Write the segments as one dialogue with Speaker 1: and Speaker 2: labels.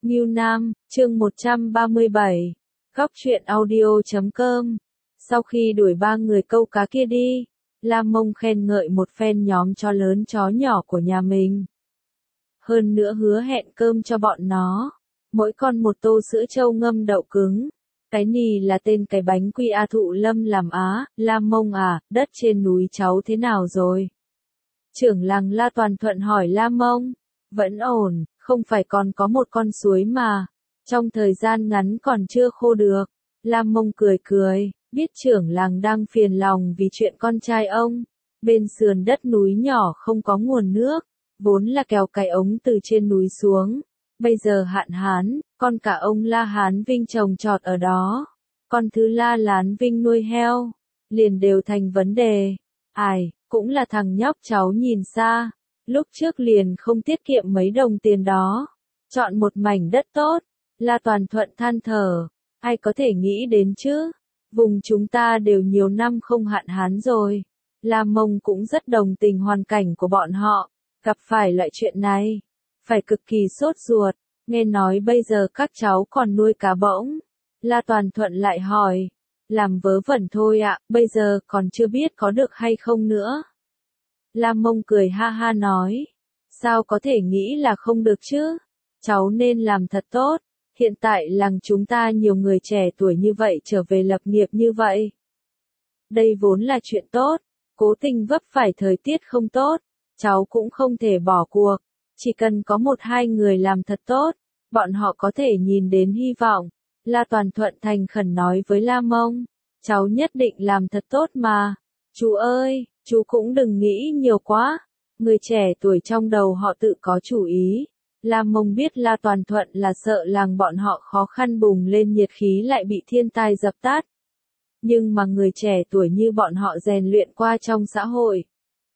Speaker 1: Ngưu Nam, chương 137, Góc truyện audio.com. Sau khi đuổi ba người câu cá kia đi, La Mông khen ngợi một phen nhóm chó lớn chó nhỏ của nhà mình. Hơn nữa hứa hẹn cơm cho bọn nó, mỗi con một tô sữa trâu ngâm đậu cứng. Cái nì là tên cái bánh quy A Thụ Lâm làm á. La Mông à, đất trên núi cháu thế nào rồi? Trưởng làng La Toàn Thuận hỏi La Mông. Vẫn ổn, không phải còn có một con suối mà, trong thời gian ngắn còn chưa khô được. La Mông cười cười, biết trưởng làng đang phiền lòng vì chuyện con trai ông. Bên sườn đất núi nhỏ không có nguồn nước, vốn là kéo cái ống từ trên núi xuống. Bây giờ hạn hán, con cả ông La Hán Vinh trồng trọt ở đó. Con thứ La Lán Vinh nuôi heo, liền đều thành vấn đề. Ai, cũng là thằng nhóc cháu nhìn xa. Lúc trước liền không tiết kiệm mấy đồng tiền đó. Chọn một mảnh đất tốt. La Toàn Thuận than thở. Ai có thể nghĩ đến chứ? Vùng chúng ta đều nhiều năm không hạn hán rồi. La Mông cũng rất đồng tình hoàn cảnh của bọn họ. Gặp phải loại chuyện này, phải cực kỳ sốt ruột. Nghe nói bây giờ các cháu còn nuôi cá bỗng. La Toàn Thuận lại hỏi. Làm vớ vẩn thôi ạ, bây giờ còn chưa biết có được hay không nữa. La Mông cười ha ha nói. Sao có thể nghĩ là không được chứ? Cháu nên làm thật tốt. Hiện tại làng chúng ta nhiều người trẻ tuổi như vậy trở về lập nghiệp như vậy. Đây vốn là chuyện tốt. Cố tình vấp phải thời tiết không tốt. Cháu cũng không thể bỏ cuộc. Chỉ cần có một hai người làm thật tốt, bọn họ có thể nhìn đến hy vọng. La Toàn Thuận thành khẩn nói với La Mông. Cháu nhất định làm thật tốt mà. Chú ơi, chú cũng đừng nghĩ nhiều quá. Người trẻ tuổi trong đầu họ tự có chủ ý. La Mông biết La Toàn Thuận là sợ làng bọn họ khó khăn bùng lên nhiệt khí lại bị thiên tai dập tắt. Nhưng mà người trẻ tuổi như bọn họ rèn luyện qua trong xã hội.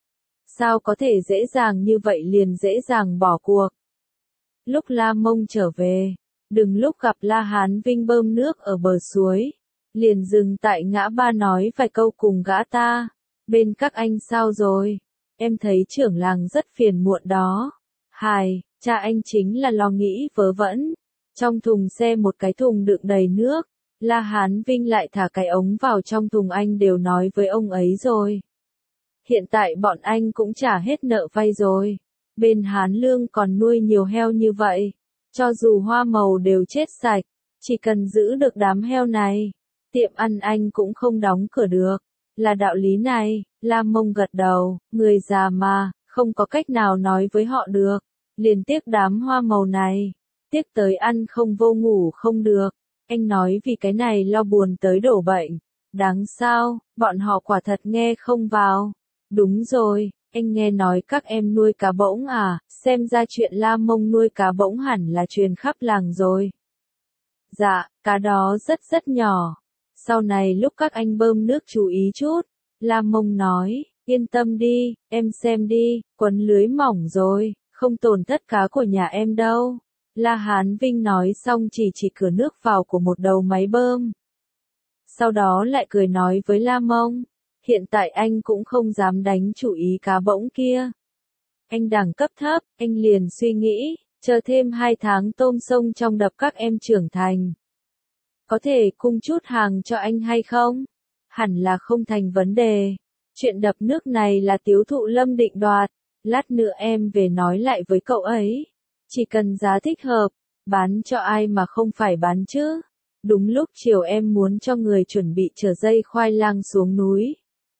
Speaker 1: Sao có thể dễ dàng như vậy liền dễ dàng bỏ cuộc. Lúc La Mông trở về, đừng lúc gặp La Hán Vinh bơm nước ở bờ suối, liền dừng tại ngã ba nói vài câu cùng gã ta. Bên các anh sao rồi? Em thấy trưởng làng rất phiền muộn đó. Hài, cha anh chính là lo nghĩ vớ vẩn. Trong thùng xe một cái thùng đựng đầy nước, La Hán Vinh lại thả cái ống vào trong thùng anh đều nói với ông ấy rồi. Hiện tại bọn anh cũng trả hết nợ vay rồi. Bên Hán Lương còn nuôi nhiều heo như vậy. Cho dù hoa màu đều chết sạch, chỉ cần giữ được đám heo này, tiệm ăn anh cũng không đóng cửa được. Là đạo lý này. La Mông gật đầu, người già mà, không có cách nào nói với họ được. Liền tiếc đám hoa màu này, tiếc tới ăn không vô ngủ không được. Anh nói vì cái này lo buồn tới đổ bệnh. Đáng sao, bọn họ quả thật nghe không vào. Đúng rồi, anh nghe nói các em nuôi cá bỗng à, xem ra chuyện La Mông nuôi cá bỗng hẳn là truyền khắp làng rồi. Dạ, cá đó rất nhỏ. Sau này lúc các anh bơm nước chú ý chút. La Mông nói, yên tâm đi, em xem đi, quấn lưới mỏng rồi, không tổn thất cá của nhà em đâu. La Hán Vinh nói xong chỉ cửa nước vào của một đầu máy bơm. Sau đó lại cười nói với La Mông, hiện tại anh cũng không dám đánh chủ ý cá bỗng kia. Anh đẳng cấp thấp, anh liền suy nghĩ, chờ thêm 2 tháng tôm sông trong đập các em trưởng thành. Có thể cung chút hàng cho anh hay không? Hẳn là không thành vấn đề. Chuyện đập nước này là Tiếu Thụ Lâm định đoạt. Lát nữa em về nói lại với cậu ấy. Chỉ cần giá thích hợp, bán cho ai mà không phải bán chứ. Đúng lúc chiều em muốn cho người chuẩn bị chở dây khoai lang xuống núi.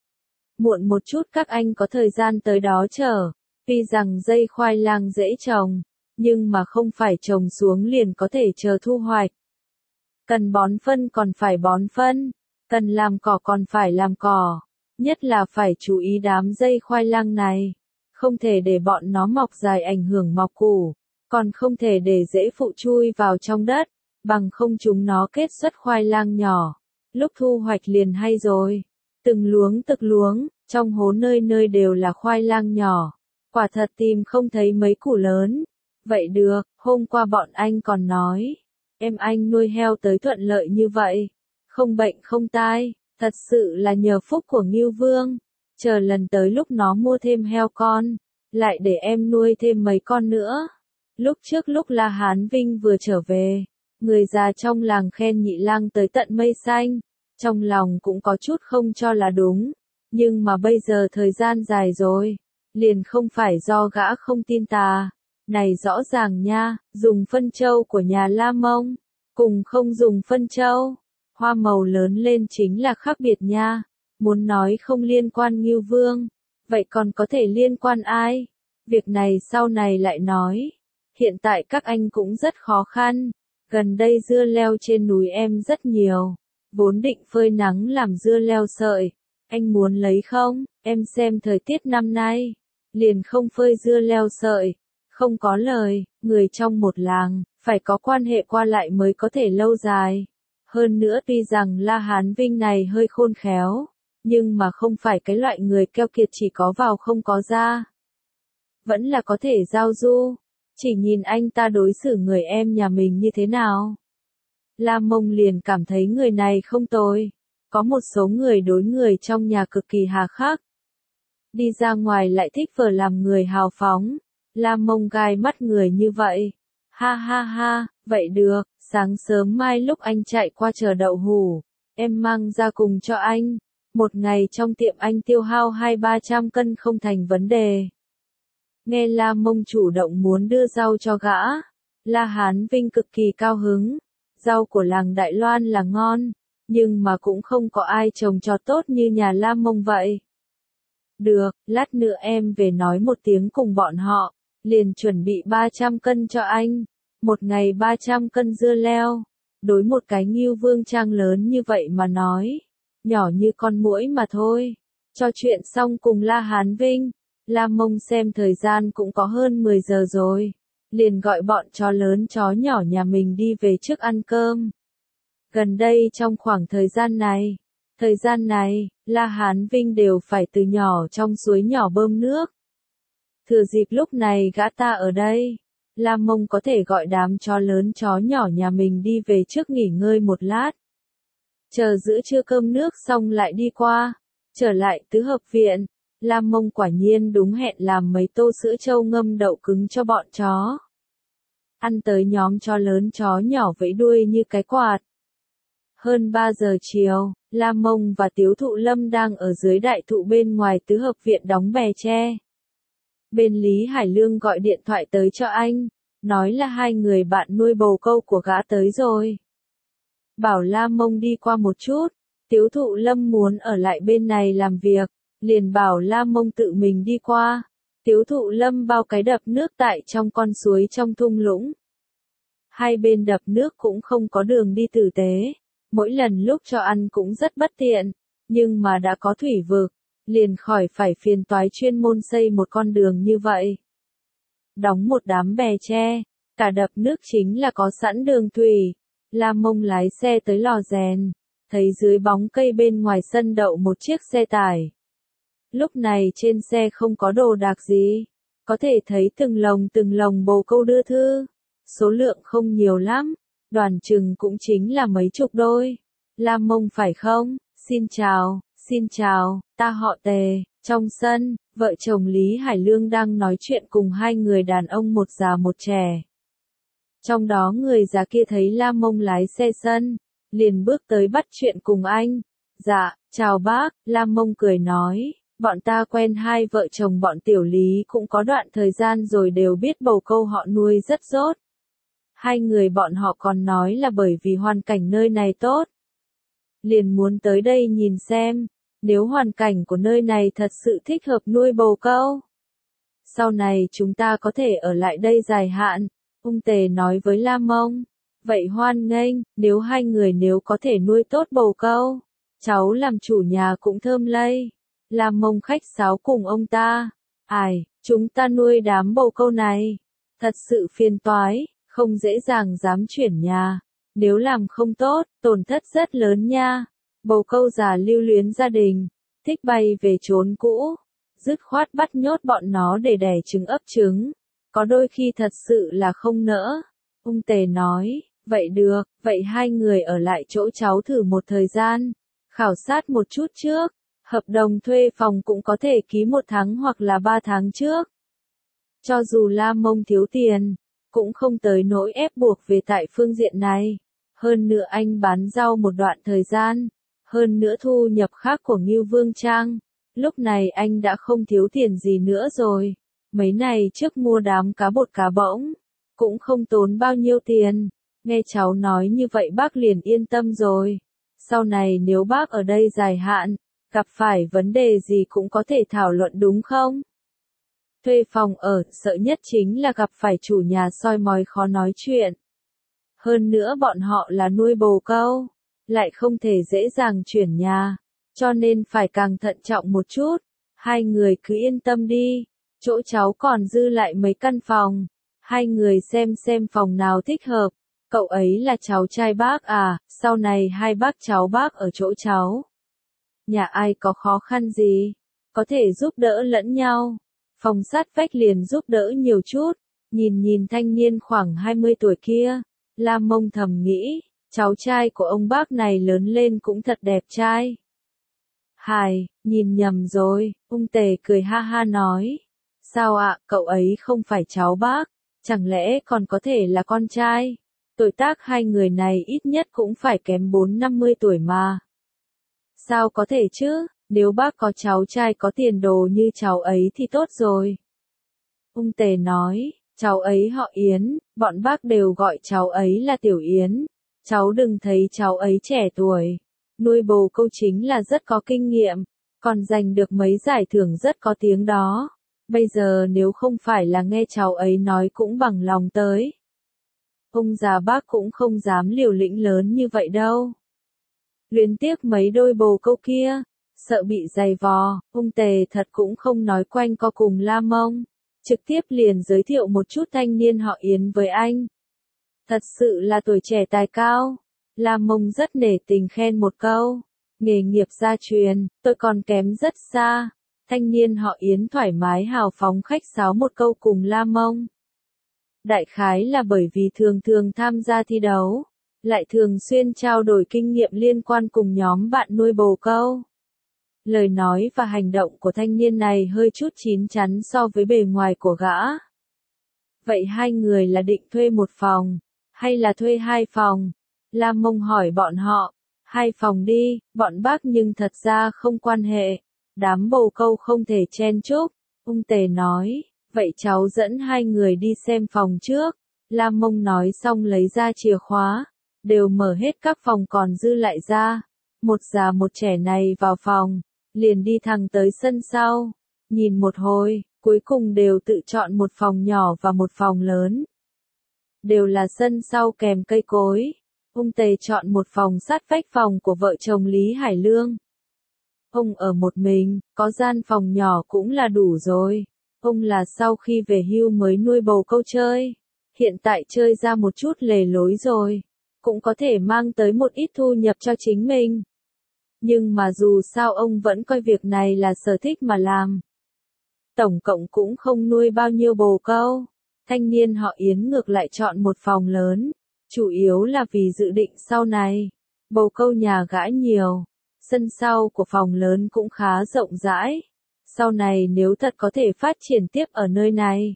Speaker 1: Muộn một chút các anh có thời gian tới đó chở. Tuy rằng dây khoai lang dễ trồng, nhưng mà không phải trồng xuống liền có thể chờ thu hoạch. Cần bón phân còn phải bón phân. Cần làm cỏ còn phải làm cỏ. Nhất là phải chú ý đám dây khoai lang này. Không thể để bọn nó mọc dài ảnh hưởng mọc củ. Còn không thể để rễ phụ chui vào trong đất. Bằng không chúng nó kết xuất khoai lang nhỏ. Lúc thu hoạch liền hay rồi. Từng luống, trong hố nơi nơi đều là khoai lang nhỏ. Quả thật tìm không thấy mấy củ lớn. Vậy được, hôm qua bọn anh còn nói. Em anh nuôi heo tới thuận lợi như vậy. Không bệnh không tai, thật sự là nhờ phúc của Ngưu Vương. Chờ lần tới lúc nó mua thêm heo con, lại để em nuôi thêm mấy con nữa. Lúc trước lúc La Hán Vinh vừa trở về, người già trong làng khen Nhị Lang tới tận mây xanh, trong lòng cũng có chút không cho là đúng, nhưng mà bây giờ thời gian dài rồi, liền không phải do gã không tin ta, này rõ ràng nha, dùng phân châu của nhà La Mông, cùng không dùng phân châu, hoa màu lớn lên chính là khác biệt nha, muốn nói không liên quan Ngưu Vương, vậy còn có thể liên quan ai? Việc này sau này lại nói. Hiện tại các anh cũng rất khó khăn, gần đây dưa leo trên núi em rất nhiều, vốn định phơi nắng làm dưa leo sợi, anh muốn lấy không? Em xem thời tiết năm nay, liền không phơi dưa leo sợi, không có lời, người trong một làng, phải có quan hệ qua lại mới có thể lâu dài. Hơn nữa tuy rằng La Hán Vinh này hơi khôn khéo, nhưng mà không phải cái loại người keo kiệt chỉ có vào không có ra. Vẫn là có thể giao du. Chỉ nhìn anh ta đối xử người em nhà mình như thế nào. La Mông liền cảm thấy người này không tồi. Có một số người đối người trong nhà cực kỳ hà khắc. Đi ra ngoài lại thích vờ làm người hào phóng. La Mông gai mắt người như vậy. Ha ha ha, vậy được, sáng sớm mai lúc anh chạy qua chờ đậu hủ, em mang ra cùng cho anh. Một ngày trong tiệm anh tiêu hao 200-300 cân không thành vấn đề. Nghe La Mông chủ động muốn đưa rau cho gã, La Hán Vinh cực kỳ cao hứng. Rau của làng Đại Loan là ngon, nhưng mà cũng không có ai trồng cho tốt như nhà La Mông vậy. Được, lát nữa em về nói một tiếng cùng bọn họ, liền chuẩn bị 300 cân cho anh. Một ngày 300 cân dưa leo, đối một cái Ngưu Vương trang lớn như vậy mà nói, nhỏ như con muỗi mà thôi. Cho chuyện xong cùng La Hán Vinh. La Mông xem thời gian cũng có hơn 10 giờ rồi, liền gọi bọn chó lớn chó nhỏ nhà mình đi về trước ăn cơm. Gần đây trong khoảng thời gian này, La Hán Vinh đều phải từ nhỏ trong suối nhỏ bơm nước. Thừa dịp lúc này gã ta ở đây, La Mông có thể gọi đám chó lớn chó nhỏ nhà mình đi về trước nghỉ ngơi một lát. Chờ giữa trưa cơm nước xong lại đi qua, trở lại tứ hợp viện. La Mông quả nhiên đúng hẹn làm mấy tô sữa trâu ngâm đậu cứng cho bọn chó. Ăn tới nhóm chó lớn chó nhỏ vẫy đuôi như cái quạt. Hơn 3 giờ chiều, La Mông và Tiếu Thụ Lâm đang ở dưới đại thụ bên ngoài tứ hợp viện đóng bè tre. Bên Lý Hải Lương gọi điện thoại tới cho anh, nói là hai người bạn nuôi bồ câu của gã tới rồi. Bảo La Mông đi qua một chút, Tiếu Thụ Lâm muốn ở lại bên này làm việc. Liền bảo La Mông tự mình đi qua. Tiếu Thụ Lâm bao cái đập nước tại trong con suối trong thung lũng. Hai bên đập nước cũng không có đường đi tử tế. Mỗi lần lúc cho ăn cũng rất bất tiện. Nhưng mà đã có thủy vực, liền khỏi phải phiền toái chuyên môn xây một con đường như vậy. Đóng một đám bè tre, cả đập nước chính là có sẵn đường thủy. La Mông lái xe tới lò rèn, thấy dưới bóng cây bên ngoài sân đậu một chiếc xe tải. Lúc này trên xe không có đồ đạc gì, có thể thấy từng lồng bồ câu đưa thư, số lượng không nhiều lắm, đoàn chừng cũng chính là mấy chục đôi. La Mông phải không? Xin chào, ta họ Tề. Trong sân, vợ chồng Lý Hải Lương đang nói chuyện cùng hai người đàn ông một già một trẻ. Trong đó người già kia thấy La Mông lái xe sân, liền bước tới bắt chuyện cùng anh. Dạ, chào bác, La Mông cười nói. Bọn ta quen hai vợ chồng bọn Tiểu Lý cũng có đoạn thời gian rồi đều biết bồ câu họ nuôi rất tốt. Hai người bọn họ còn nói là bởi vì hoàn cảnh nơi này tốt. Liền muốn tới đây nhìn xem, nếu hoàn cảnh của nơi này thật sự thích hợp nuôi bồ câu. Sau này chúng ta có thể ở lại đây dài hạn, ông Tề nói với La Mông. Vậy hoan nghênh, nếu hai người nếu có thể nuôi tốt bồ câu, cháu làm chủ nhà cũng thơm lây. La Mông khách sáo cùng ông ta. Ai, chúng ta nuôi đám bồ câu này. Thật sự phiền toái, không dễ dàng dám chuyển nhà. Nếu làm không tốt, tổn thất rất lớn nha. Bồ câu già lưu luyến gia đình, thích bay về chốn cũ. Dứt khoát bắt nhốt bọn nó để đẻ trứng ấp trứng. Có đôi khi thật sự là không nỡ. Ông Tề nói, vậy được, vậy hai người ở lại chỗ cháu thử một thời gian. Khảo sát một chút trước. Hợp đồng thuê phòng cũng có thể ký 1 tháng hoặc là 3 tháng trước. Cho dù La Mông thiếu tiền, cũng không tới nỗi ép buộc về tại phương diện này. Hơn nữa anh bán rau một đoạn thời gian, hơn nữa thu nhập khác của Ngưu Vương Trang. Lúc này anh đã không thiếu tiền gì nữa rồi. Mấy này trước mua đám cá bột cá bỗng, cũng không tốn bao nhiêu tiền. Nghe cháu nói như vậy bác liền yên tâm rồi. Sau này nếu bác ở đây dài hạn, gặp phải vấn đề gì cũng có thể thảo luận đúng không? Thuê phòng ở, sợ nhất chính là gặp phải chủ nhà soi mói khó nói chuyện. Hơn nữa bọn họ là nuôi bồ câu, lại không thể dễ dàng chuyển nhà, cho nên phải càng thận trọng một chút. Hai người cứ yên tâm đi, chỗ cháu còn dư lại mấy căn phòng, hai người xem phòng nào thích hợp. Cậu ấy là cháu trai bác à, sau này hai bác cháu bác ở chỗ cháu. Nhà ai có khó khăn gì, có thể giúp đỡ lẫn nhau. Phòng sát vách liền giúp đỡ nhiều chút, nhìn thanh niên khoảng 20 tuổi kia, Lam Mông thầm nghĩ, cháu trai của ông bác này lớn lên cũng thật đẹp trai. Hài, nhìn nhầm rồi, ông Tề cười ha ha nói. Sao ạ, cậu ấy không phải cháu bác, chẳng lẽ còn có thể là con trai? Tuổi tác hai người này ít nhất cũng phải kém 40-50 tuổi mà. Sao có thể chứ, nếu bác có cháu trai có tiền đồ như cháu ấy thì tốt rồi. Ông Tề nói, cháu ấy họ Yến, bọn bác đều gọi cháu ấy là Tiểu Yến. Cháu đừng thấy cháu ấy trẻ tuổi, nuôi bồ câu chính là rất có kinh nghiệm, còn giành được mấy giải thưởng rất có tiếng đó. Bây giờ nếu không phải là nghe cháu ấy nói cũng bằng lòng tới. Ông già bác cũng không dám liều lĩnh lớn như vậy đâu. Luyến tiếc mấy đôi bồ câu kia, sợ bị giày vò, ông Tề thật cũng không nói quanh co cùng Lam Mông, trực tiếp liền giới thiệu một chút thanh niên họ Yến với anh. Thật sự là tuổi trẻ tài cao, Lam Mông rất nể tình khen một câu, nghề nghiệp gia truyền, tôi còn kém rất xa. Thanh niên họ Yến thoải mái hào phóng khách sáo một câu cùng Lam Mông. Đại khái là bởi vì thường tham gia thi đấu, lại thường xuyên trao đổi kinh nghiệm liên quan cùng nhóm bạn nuôi bồ câu. Lời nói và hành động của thanh niên này hơi chút chín chắn so với bề ngoài của gã. Vậy hai người là định thuê một phòng, hay là thuê hai phòng? Lam Mông hỏi bọn họ. Hai phòng đi, bọn bác, nhưng thật ra không quan hệ. Đám bồ câu không thể chen chúc. Ông Tề nói, vậy cháu dẫn hai người đi xem phòng trước. Lam Mông nói xong lấy ra chìa khóa, đều mở hết các phòng còn dư lại ra. Một già một trẻ này vào phòng, liền đi thẳng tới sân sau. Nhìn một hồi, cuối cùng đều tự chọn một phòng nhỏ và một phòng lớn. Đều là sân sau kèm cây cối. Ông Tề chọn một phòng sát vách phòng của vợ chồng Lý Hải Lương. Ông ở một mình, có gian phòng nhỏ cũng là đủ rồi. Ông là sau khi về hưu mới nuôi bồ câu chơi. Hiện tại chơi ra một chút lề lối rồi. Cũng có thể mang tới một ít thu nhập cho chính mình. Nhưng mà dù sao ông vẫn coi việc này là sở thích mà làm. Tổng cộng cũng không nuôi bao nhiêu bồ câu. Thanh niên họ Yến ngược lại chọn một phòng lớn. Chủ yếu là vì dự định sau này. Bồ câu nhà gã nhiều. Sân sau của phòng lớn cũng khá rộng rãi. Sau này nếu thật có thể phát triển tiếp ở nơi này.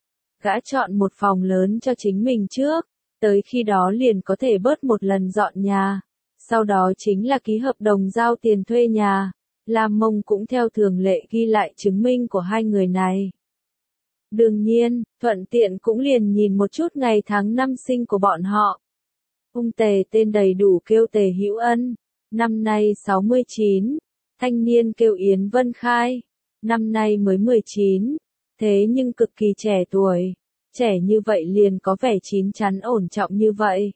Speaker 1: Gã chọn một phòng lớn cho chính mình trước. Tới khi đó liền có thể bớt một lần dọn nhà. Sau đó chính là ký hợp đồng giao tiền thuê nhà. Lam Mông cũng theo thường lệ ghi lại chứng minh của hai người này. Đương nhiên, thuận tiện cũng liền nhìn một chút ngày tháng năm sinh của bọn họ. Ông Tề tên đầy đủ kêu Tề Hữu Ân, năm nay 69, thanh niên kêu Yến Vân Khai, năm nay mới 19, thế nhưng cực kỳ trẻ tuổi, trẻ như vậy liền có vẻ chín chắn ổn trọng như vậy.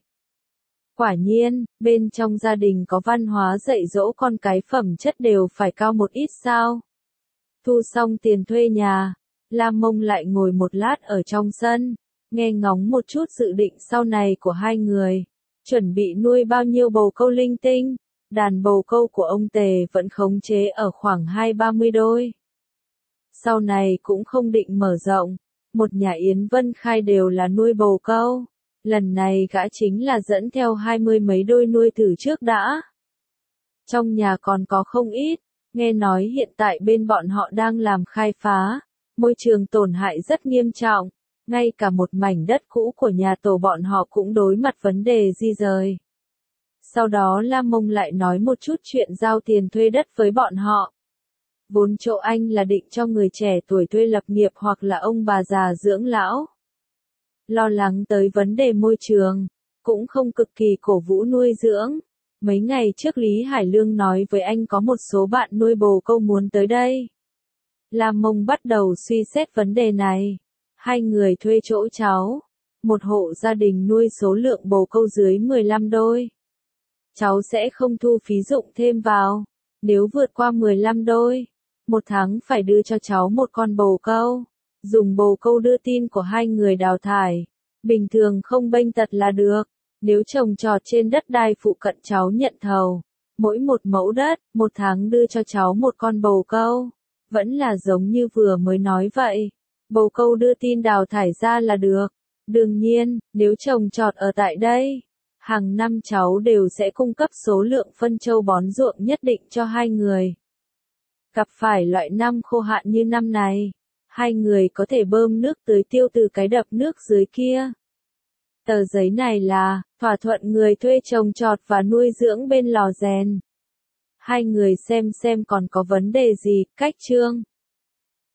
Speaker 1: Quả nhiên, bên trong gia đình có văn hóa dạy dỗ con cái phẩm chất đều phải cao một ít sao. Thu xong tiền thuê nhà, Lam Mông lại ngồi một lát ở trong sân, nghe ngóng một chút dự định sau này của hai người, chuẩn bị nuôi bao nhiêu bồ câu linh tinh. Đàn bồ câu của ông Tề vẫn khống chế ở khoảng 20-30 đôi. Sau này cũng không định mở rộng, một nhà Yến Vân Khai đều là nuôi bồ câu. Lần này gã chính là dẫn theo 20 mấy đôi nuôi thử trước đã. Trong nhà còn có không ít, nghe nói hiện tại bên bọn họ đang làm khai phá, môi trường tổn hại rất nghiêm trọng, Ngay cả một mảnh đất cũ của nhà tổ bọn họ cũng đối mặt vấn đề di rời. Sau đó Lam Mông lại nói một chút chuyện giao tiền thuê đất với bọn họ. Vốn chỗ anh là định cho người trẻ tuổi thuê lập nghiệp hoặc là ông bà già dưỡng lão. Lo lắng tới vấn đề môi trường, cũng không cực kỳ cổ vũ nuôi dưỡng. Mấy ngày trước Lý Hải Lương nói với anh có một số bạn nuôi bồ câu muốn tới đây. Lam Mông bắt đầu suy xét vấn đề này. Hai người thuê chỗ cháu. Một hộ gia đình nuôi số lượng bồ câu dưới 15 đôi. Cháu sẽ không thu phí dụng thêm vào. Nếu vượt qua 15 đôi, một tháng phải đưa cho cháu một con bồ câu. Dùng bồ câu đưa tin của hai người đào thải. Bình thường không bênh tật là được. Nếu trồng trọt trên đất đai phụ cận cháu nhận thầu. Mỗi một mẫu đất, một tháng đưa cho cháu một con bồ câu. Vẫn là giống như vừa mới nói vậy. Bồ câu đưa tin đào thải ra là được. Đương nhiên, nếu trồng trọt ở tại đây, hàng năm cháu đều sẽ cung cấp số lượng phân trâu bón ruộng nhất định cho hai người. Gặp phải loại năm khô hạn như năm này, hai người có thể bơm nước tưới tiêu từ cái đập nước dưới kia. Tờ giấy này là thỏa thuận người thuê trồng trọt và nuôi dưỡng bên lò rèn. Hai người xem còn có vấn đề gì, cách chương.